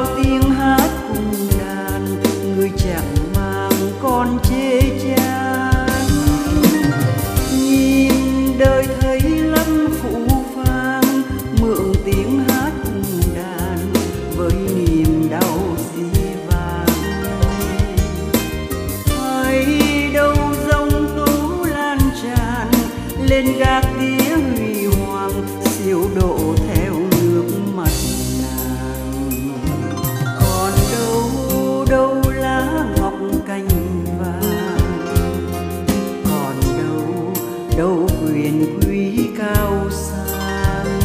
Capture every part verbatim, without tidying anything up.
bao tiếng hát cùng đàn, người chẳng mang con chê chán. Nhìn đời thấy lắm phũ phàng, mượn tiếng hát cùng đàn với niềm đau dĩ vãng. Hay đâu giông tố lan tràn lên gác tía huy hoàng, siêu độ theo nước mắt nàng. Còn đâu đâu lá ngọc cành vàng, còn đâu đâu quyền quý cao sang.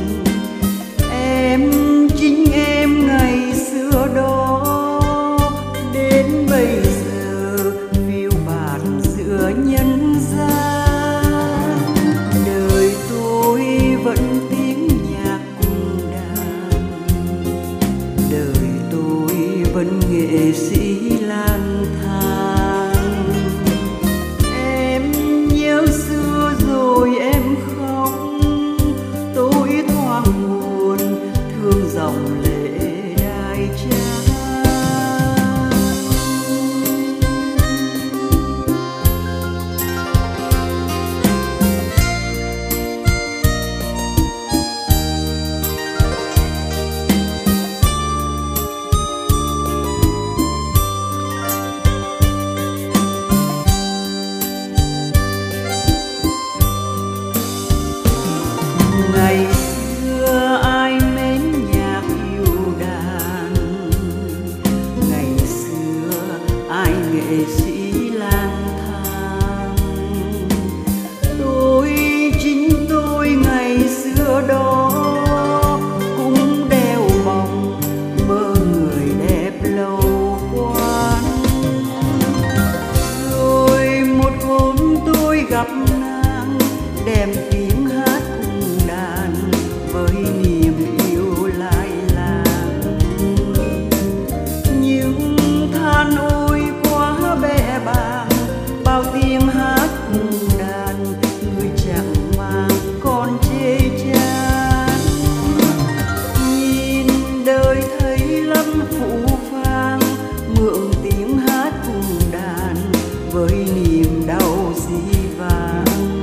Em chính em ngày xưa đó, đến bây giờ phiêu bạt giữa nhân gian. Đời tôi vẫn tiếng nhạc cùng đàn, đời tôi vẫn nghệ sĩ lang thang. Em nhớ xưa rồi em khóc, tôi thoáng buồn thương dòng lệ đai tráng. Ngày xưa ai mến nhạc yêu đàn, ngày xưa ai nghệ sĩ lang thang. Tôi chính tôi ngày xưa đó cũng đeo bồng mơ người đẹp lâu quán. Rồi một hôm tôi gặp nàng, đem tiếng hát cùng đàn với niềm yêu lai làng. Nhưng than ôi quá bẽ bàng, bao tiếng hát cùng đàn người chẳng mang con chê chán. Nhìn đời thấy lắm phũ phàng, mượn tiếng hát cùng đàn với niềm đau dĩ vãng.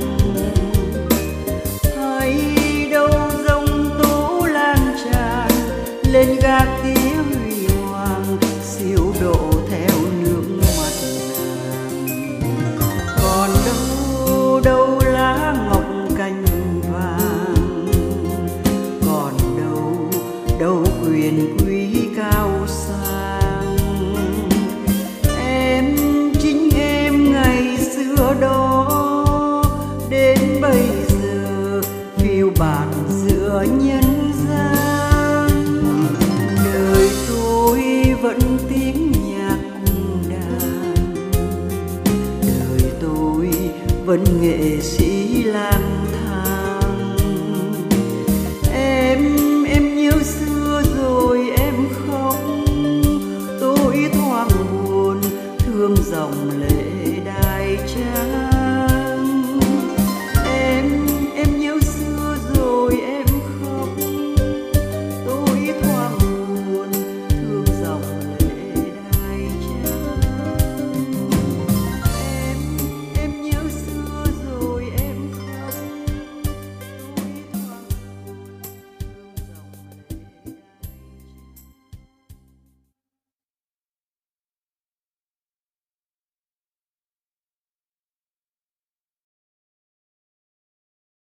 Hay đâu giông tố lan tràn lên gác tía huy hoàng, siêu độ theo nước mắt nàng. Còn đâu đâu lá ngọc cành vàng, còn đâu đâu quyền quý cao sang. Em chính em ngày xưa đó, đến bây giờ phiêu bạt giữa nhân gian. Đời tôi vẫn tiếng nhạc cùng đàn, đời tôi vẫn nghệ sĩ